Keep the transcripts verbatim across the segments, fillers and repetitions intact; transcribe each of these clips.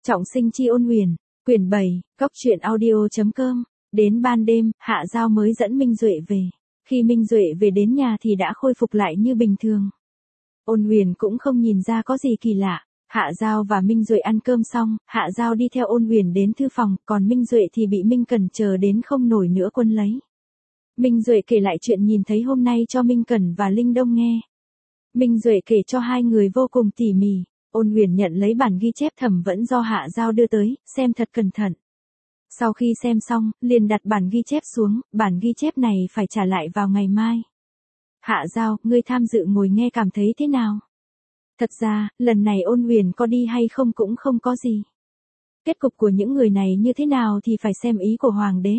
Trọng sinh chi ôn huyền, quyển bảy, góc truyện audio.com. Đến ban đêm, Hạ Giao mới dẫn Minh Duệ về. Khi Minh Duệ về đến nhà thì đã khôi phục lại như bình thường. Ôn huyền cũng không nhìn ra có gì kỳ lạ. Hạ Giao và Minh Duệ ăn cơm xong, Hạ Giao đi theo ôn huyền đến thư phòng, còn Minh Duệ thì bị Minh Cẩn chờ đến không nổi nữa quân lấy. Minh Duệ kể lại chuyện nhìn thấy hôm nay cho Minh Cẩn và Linh Đông nghe. Minh Duệ kể cho hai người vô cùng tỉ mỉ. Ôn huyền nhận lấy bản ghi chép thẩm vẫn do Hạ Giao đưa tới, xem thật cẩn thận. Sau khi xem xong, liền đặt bản ghi chép xuống, bản ghi chép này phải trả lại vào ngày mai. Hạ Giao, ngươi tham dự ngồi nghe cảm thấy thế nào? Thật ra, lần này ôn huyền có đi hay không cũng không có gì. Kết cục của những người này như thế nào thì phải xem ý của Hoàng đế.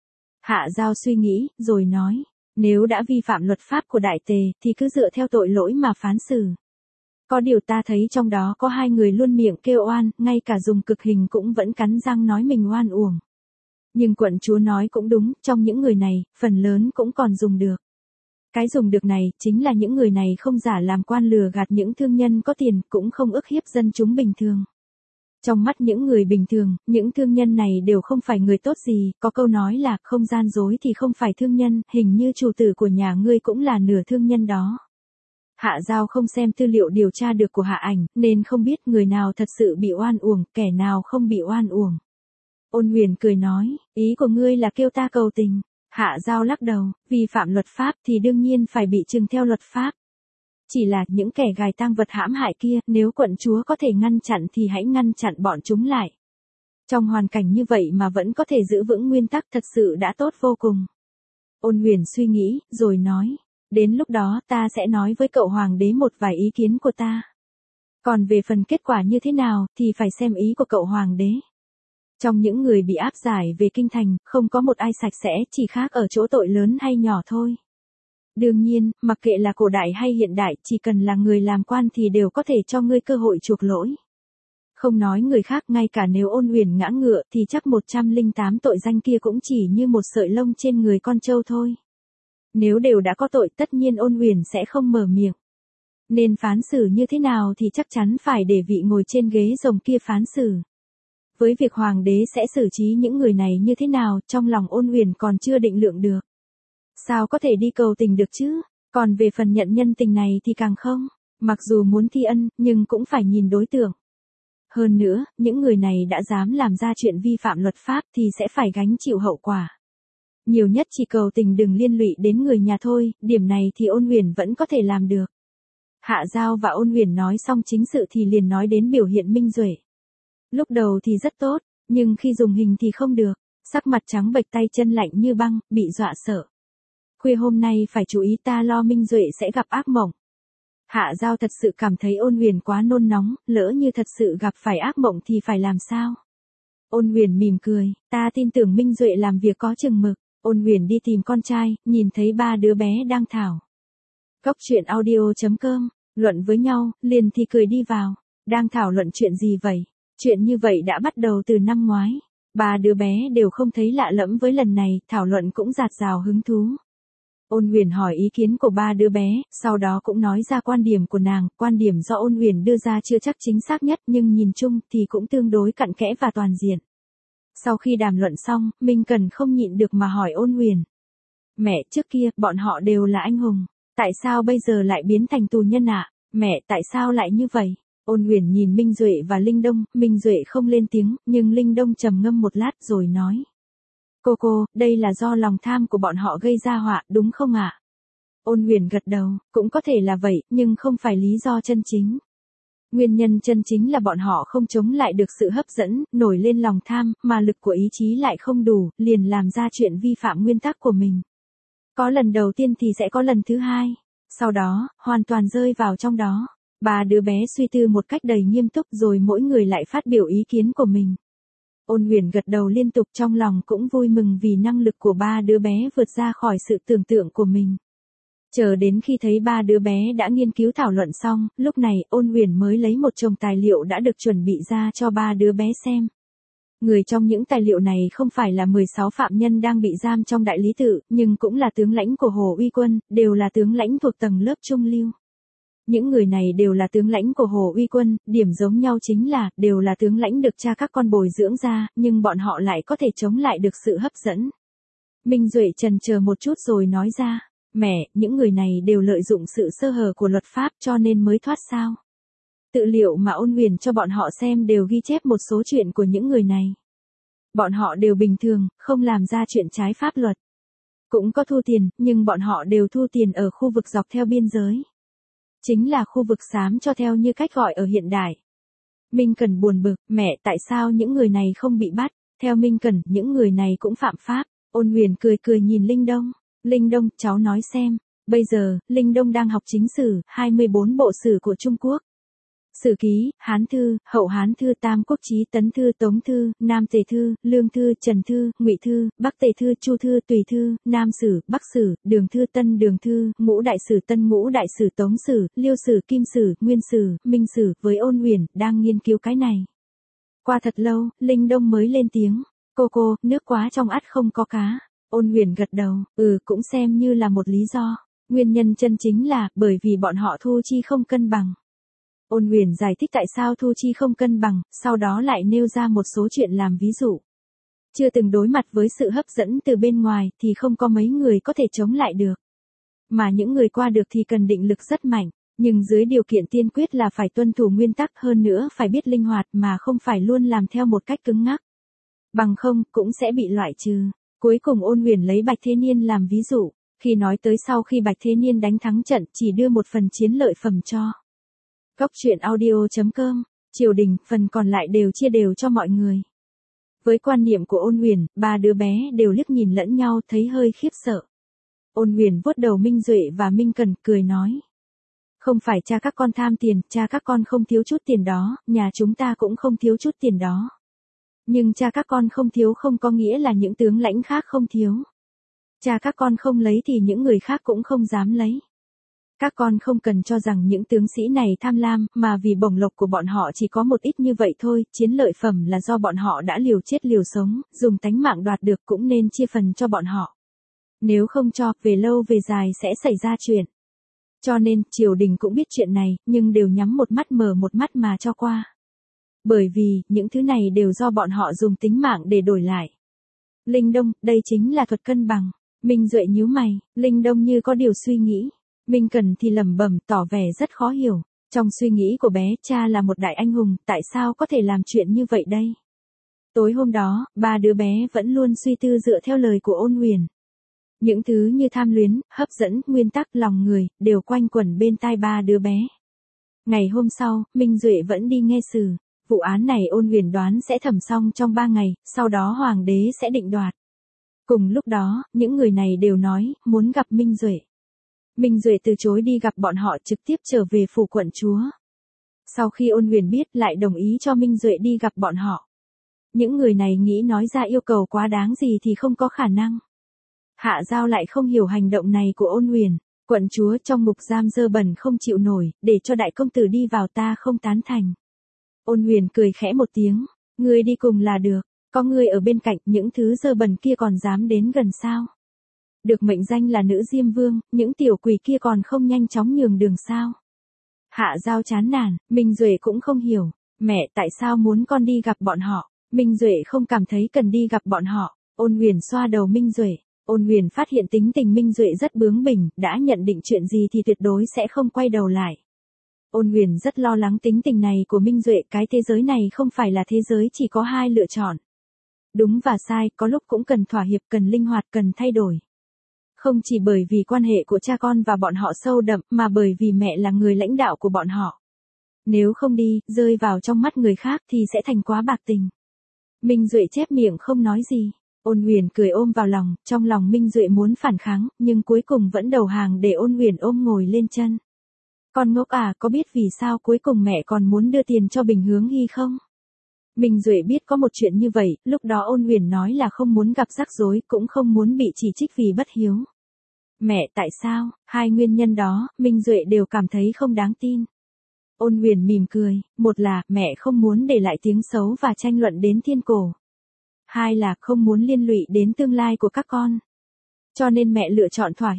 Hạ Giao suy nghĩ, rồi nói, nếu đã vi phạm luật pháp của Đại Tề, thì cứ dựa theo tội lỗi mà phán xử. Có điều ta thấy trong đó có hai người luôn miệng kêu oan, ngay cả dùng cực hình cũng vẫn cắn răng nói mình oan uổng. Nhưng quận chúa nói cũng đúng, trong những người này, phần lớn cũng còn dùng được. Cái dùng được này, chính là những người này không giả làm quan lừa gạt những thương nhân có tiền, cũng không ức hiếp dân chúng bình thường. Trong mắt những người bình thường, những thương nhân này đều không phải người tốt gì, có câu nói là không gian dối thì không phải thương nhân, hình như chủ tử của nhà ngươi cũng là nửa thương nhân đó. Hạ Giao không xem tư liệu điều tra được của Hạ Ảnh, nên không biết người nào thật sự bị oan uổng, kẻ nào không bị oan uổng. Ôn huyền cười nói, ý của ngươi là kêu ta cầu tình. Hạ Giao lắc đầu, vi phạm luật pháp thì đương nhiên phải bị trừng theo luật pháp. Chỉ là những kẻ gài tang vật hãm hại kia, nếu quận chúa có thể ngăn chặn thì hãy ngăn chặn bọn chúng lại. Trong hoàn cảnh như vậy mà vẫn có thể giữ vững nguyên tắc thật sự đã tốt vô cùng. Ôn huyền suy nghĩ, rồi nói, đến lúc đó ta sẽ nói với cậu Hoàng đế một vài ý kiến của ta. Còn về phần kết quả như thế nào thì phải xem ý của cậu Hoàng đế. Trong những người bị áp giải về kinh thành, không có một ai sạch sẽ, chỉ khác ở chỗ tội lớn hay nhỏ thôi. Đương nhiên, mặc kệ là cổ đại hay hiện đại, chỉ cần là người làm quan thì đều có thể cho ngươi cơ hội chuộc lỗi. Không nói người khác, ngay cả nếu ôn huyền ngã ngựa thì chắc một trăm lẻ tám tội danh kia cũng chỉ như một sợi lông trên người con trâu thôi. Nếu đều đã có tội, tất nhiên ôn huyền sẽ không mở miệng. Nên phán xử như thế nào thì chắc chắn phải để vị ngồi trên ghế rồng kia phán xử. Với việc Hoàng đế sẽ xử trí những người này như thế nào, trong lòng ôn huyền còn chưa định lượng được. Sao có thể đi cầu tình được chứ, còn về phần nhận nhân tình này thì càng không, mặc dù muốn thi ân, nhưng cũng phải nhìn đối tượng. Hơn nữa, những người này đã dám làm ra chuyện vi phạm luật pháp thì sẽ phải gánh chịu hậu quả. Nhiều nhất chỉ cầu tình đừng liên lụy đến người nhà thôi, điểm này thì ôn huyền vẫn có thể làm được. Hạ Giao và ôn huyền nói xong chính sự thì liền nói đến biểu hiện Minh Duệ. Lúc đầu thì rất tốt, nhưng khi dùng hình thì không được, sắc mặt trắng bệch tay chân lạnh như băng, bị dọa sợ. Khuya hôm nay phải chú ý, ta lo Minh Duệ sẽ gặp ác mộng. Hạ Giao thật sự cảm thấy ôn huyền quá nôn nóng, lỡ như thật sự gặp phải ác mộng thì phải làm sao? Ôn huyền mỉm cười, ta tin tưởng Minh Duệ làm việc có chừng mực. Ôn huyền đi tìm con trai, nhìn thấy ba đứa bé đang thảo. Góc truyện audio.com, luận với nhau, liền thì cười đi vào. Đang thảo luận chuyện gì vậy? Chuyện như vậy đã bắt đầu từ năm ngoái. Ba đứa bé đều không thấy lạ lẫm với lần này, thảo luận cũng dạt dào hứng thú. Ôn huyền hỏi ý kiến của ba đứa bé, sau đó cũng nói ra quan điểm của nàng. Quan điểm do ôn huyền đưa ra chưa chắc chính xác nhất, nhưng nhìn chung thì cũng tương đối cặn kẽ và toàn diện. Sau khi đàm luận xong, Minh Cần không nhịn được mà hỏi ôn huyền. Mẹ, trước kia, bọn họ đều là anh hùng. Tại sao bây giờ lại biến thành tù nhân ạ? À? Mẹ, tại sao lại như vậy? Ôn huyền nhìn Minh Duệ và Linh Đông, Minh Duệ không lên tiếng, nhưng Linh Đông trầm ngâm một lát rồi nói. Cô cô, đây là do lòng tham của bọn họ gây ra họa, đúng không ạ? À? Ôn huyền gật đầu, cũng có thể là vậy, nhưng không phải lý do chân chính. Nguyên nhân chân chính là bọn họ không chống lại được sự hấp dẫn, nổi lên lòng tham, mà lực của ý chí lại không đủ, liền làm ra chuyện vi phạm nguyên tắc của mình. Có lần đầu tiên thì sẽ có lần thứ hai, sau đó, hoàn toàn rơi vào trong đó. Ba đứa bé suy tư một cách đầy nghiêm túc rồi mỗi người lại phát biểu ý kiến của mình. Ôn huyền gật đầu liên tục, trong lòng cũng vui mừng vì năng lực của ba đứa bé vượt ra khỏi sự tưởng tượng của mình. Chờ đến khi thấy ba đứa bé đã nghiên cứu thảo luận xong, lúc này ôn huyền mới lấy một chồng tài liệu đã được chuẩn bị ra cho ba đứa bé xem. Người trong những tài liệu này không phải là mười sáu phạm nhân đang bị giam trong đại lý tự, nhưng cũng là tướng lãnh của Hồ Uy Quân, đều là tướng lãnh thuộc tầng lớp trung lưu. Những người này đều là tướng lãnh của Hồ Uy Quân, điểm giống nhau chính là, đều là tướng lãnh được cha các con bồi dưỡng ra, nhưng bọn họ lại có thể chống lại được sự hấp dẫn. Minh Duệ chần chờ một chút rồi nói ra, mẹ, những người này đều lợi dụng sự sơ hở của luật pháp cho nên mới thoát sao. Tự liệu mà Ôn Huyền cho bọn họ xem đều ghi chép một số chuyện của những người này. Bọn họ đều bình thường, không làm ra chuyện trái pháp luật. Cũng có thu tiền, nhưng bọn họ đều thu tiền ở khu vực dọc theo biên giới. Chính là khu vực xám cho theo như cách gọi ở hiện đại. Minh Cần buồn bực, mẹ tại sao những người này không bị bắt, theo Minh Cần, những người này cũng phạm pháp. Ôn Huyền cười cười nhìn Linh Đông, Linh Đông, cháu nói xem, bây giờ, Linh Đông đang học chính sử, hai mươi bốn bộ sử của Trung Quốc. Sử ký, Hán thư, Hậu Hán thư, Tam Quốc chí, Tấn thư, Tống thư, Nam Tề thư, Lương thư, Trần thư, Ngụy thư, Bắc Tề thư, Chu thư, Tùy thư, Nam sử, Bắc sử, Đường thư, Tân Đường thư, Ngũ đại sử, Tân Ngũ đại sử, Tống sử, Liêu sử, Kim sử, Nguyên sử, Minh sử, với Ôn Huyền đang nghiên cứu cái này. Qua thật lâu, Linh Đông mới lên tiếng, cô cô, nước quá trong ắt không có cá. Ôn Huyền gật đầu, ừ, cũng xem như là một lý do. Nguyên nhân chân chính là bởi vì bọn họ thu chi không cân bằng. Ôn Huyền giải thích tại sao thu chi không cân bằng, sau đó lại nêu ra một số chuyện làm ví dụ. Chưa từng đối mặt với sự hấp dẫn từ bên ngoài thì không có mấy người có thể chống lại được. Mà những người qua được thì cần định lực rất mạnh, nhưng dưới điều kiện tiên quyết là phải tuân thủ nguyên tắc, hơn nữa phải biết linh hoạt mà không phải luôn làm theo một cách cứng ngắc. Bằng không, cũng sẽ bị loại trừ. Cuối cùng Ôn Huyền lấy Bạch Thế Niên làm ví dụ, khi nói tới sau khi Bạch Thế Niên đánh thắng trận chỉ đưa một phần chiến lợi phẩm cho. Góc truyện audio chấm com, triều đình, phần còn lại đều chia đều cho mọi người. Với quan niệm của Ôn Huyền, ba đứa bé đều liếc nhìn lẫn nhau thấy hơi khiếp sợ. Ôn Huyền vuốt đầu Minh Duệ và Minh Cần, cười nói. Không phải cha các con tham tiền, cha các con không thiếu chút tiền đó, nhà chúng ta cũng không thiếu chút tiền đó. Nhưng cha các con không thiếu không có nghĩa là những tướng lãnh khác không thiếu. Cha các con không lấy thì những người khác cũng không dám lấy. Các con không cần cho rằng những tướng sĩ này tham lam, mà vì bổng lộc của bọn họ chỉ có một ít như vậy thôi, chiến lợi phẩm là do bọn họ đã liều chết liều sống, dùng tánh mạng đoạt được cũng nên chia phần cho bọn họ. Nếu không cho, về lâu về dài sẽ xảy ra chuyện. Cho nên, triều đình cũng biết chuyện này, nhưng đều nhắm một mắt mở một mắt mà cho qua. Bởi vì, những thứ này đều do bọn họ dùng tính mạng để đổi lại. Linh Đông, đây chính là thuật cân bằng. Minh Duệ nhíu mày, Linh Đông như có điều suy nghĩ. Minh Cần thì lẩm bẩm tỏ vẻ rất khó hiểu. Trong suy nghĩ của bé, cha là một đại anh hùng, tại sao có thể làm chuyện như vậy đây? Tối hôm đó, ba đứa bé vẫn luôn suy tư dựa theo lời của Ôn Huyền. Những thứ như tham luyến, hấp dẫn, nguyên tắc, lòng người, đều quanh quẩn bên tai ba đứa bé. Ngày hôm sau, Minh Duệ vẫn đi nghe xử. Vụ án này Ôn Huyền đoán sẽ thẩm xong trong ba ngày, sau đó Hoàng đế sẽ định đoạt. Cùng lúc đó, những người này đều nói, muốn gặp Minh Duệ. Minh Duệ từ chối đi gặp bọn họ, trực tiếp trở về phủ quận chúa. Sau khi Ôn Huyền biết, lại đồng ý cho Minh Duệ đi gặp bọn họ. Những người này nghĩ nói ra yêu cầu quá đáng gì thì không có khả năng. Hạ Giao lại không hiểu hành động này của Ôn Huyền. Quận chúa trong ngục giam dơ bẩn không chịu nổi, để cho đại công tử đi vào ta không tán thành. Ôn Huyền cười khẽ một tiếng, ngươi đi cùng là được, có ngươi ở bên cạnh, những thứ dơ bẩn kia còn dám đến gần sao? Được mệnh danh là nữ Diêm Vương, những tiểu quỷ kia còn không nhanh chóng nhường đường sao? Hạ Giao chán nản, Minh Duệ cũng không hiểu, mẹ tại sao muốn con đi gặp bọn họ? Minh Duệ không cảm thấy cần đi gặp bọn họ. Ôn Huyền xoa đầu Minh Duệ. Ôn Huyền phát hiện tính tình Minh Duệ rất bướng bỉnh, đã nhận định chuyện gì thì tuyệt đối sẽ không quay đầu lại. Ôn Huyền rất lo lắng tính tình này của Minh Duệ, cái thế giới này không phải là thế giới chỉ có hai lựa chọn. Đúng và sai, có lúc cũng cần thỏa hiệp, cần linh hoạt, cần thay đổi. Không chỉ bởi vì quan hệ của cha con và bọn họ sâu đậm, mà bởi vì mẹ là người lãnh đạo của bọn họ. Nếu không đi, rơi vào trong mắt người khác thì sẽ thành quá bạc tình. Minh Duệ chép miệng không nói gì. Ôn Huyền cười ôm vào lòng, trong lòng Minh Duệ muốn phản kháng, nhưng cuối cùng vẫn đầu hàng để Ôn Huyền ôm ngồi lên chân. Con ngốc à, có biết vì sao cuối cùng mẹ còn muốn đưa tiền cho Bình Hướng Hy không? Minh Duệ biết có một chuyện như vậy, lúc đó Ôn Huyền nói là không muốn gặp rắc rối, cũng không muốn bị chỉ trích vì bất hiếu. Mẹ tại sao? Hai nguyên nhân đó, Minh Duệ đều cảm thấy không đáng tin. Ôn Huyền mỉm cười, một là mẹ không muốn để lại tiếng xấu và tranh luận đến thiên cổ. Hai là không muốn liên lụy đến tương lai của các con. Cho nên mẹ lựa chọn thỏa hiệp.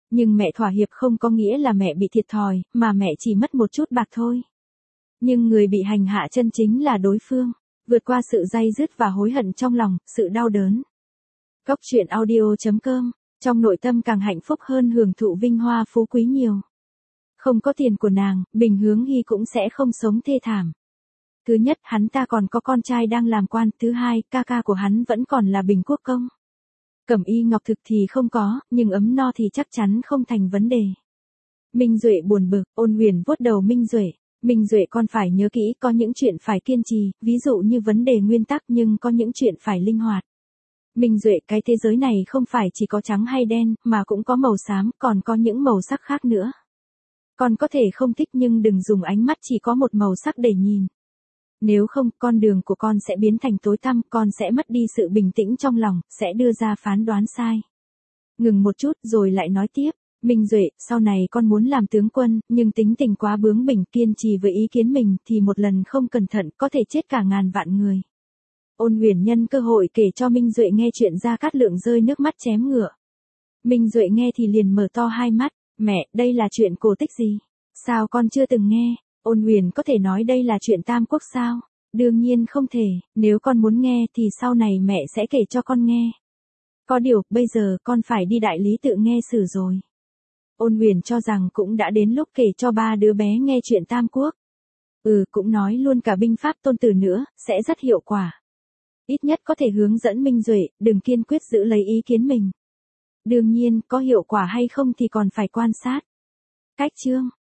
Nhưng mẹ thỏa hiệp không có nghĩa là mẹ bị thiệt thòi, mà mẹ chỉ mất một chút bạc thôi. Nhưng người bị hành hạ chân chính là đối phương, vượt qua sự day dứt và hối hận trong lòng, sự đau đớn. Góc truyện audio chấm com, trong nội tâm càng hạnh phúc hơn hưởng thụ vinh hoa phú quý nhiều. Không có tiền của nàng, Bình Hướng Hy cũng sẽ không sống thê thảm. Thứ nhất, hắn ta còn có con trai đang làm quan, thứ hai, ca ca của hắn vẫn còn là Bình Quốc công. Cẩm y ngọc thực thì không có, nhưng ấm no thì chắc chắn không thành vấn đề. Minh Duệ buồn bực, Ôn Huyền vuốt đầu Minh Duệ. Minh Duệ con phải nhớ kỹ, có những chuyện phải kiên trì, ví dụ như vấn đề nguyên tắc, nhưng có những chuyện phải linh hoạt. Minh Duệ, cái thế giới này không phải chỉ có trắng hay đen, mà cũng có màu xám, còn có những màu sắc khác nữa. Con có thể không thích nhưng đừng dùng ánh mắt chỉ có một màu sắc để nhìn. Nếu không, con đường của con sẽ biến thành tối tăm, con sẽ mất đi sự bình tĩnh trong lòng, sẽ đưa ra phán đoán sai. Ngừng một chút rồi lại nói tiếp. Minh Duệ, sau này con muốn làm tướng quân, nhưng tính tình quá bướng bỉnh, kiên trì với ý kiến mình thì một lần không cẩn thận có thể chết cả ngàn vạn người. Ôn Huyền nhân cơ hội kể cho Minh Duệ nghe chuyện Gia Cát Lượng rơi nước mắt chém ngựa. Minh Duệ nghe thì liền mở to hai mắt, mẹ, đây là chuyện cổ tích gì? Sao con chưa từng nghe? Ôn Huyền có thể nói đây là chuyện Tam Quốc sao? Đương nhiên không thể, nếu con muốn nghe thì sau này mẹ sẽ kể cho con nghe. Có điều, bây giờ con phải đi đại lý tự nghe sử rồi. Ôn Huyền cho rằng cũng đã đến lúc kể cho ba đứa bé nghe chuyện Tam Quốc. Ừ, cũng nói luôn cả binh pháp Tôn Tử nữa, sẽ rất hiệu quả. Ít nhất có thể hướng dẫn Minh Duệ, đừng kiên quyết giữ lấy ý kiến mình. Đương nhiên, có hiệu quả hay không thì còn phải quan sát. Cách chương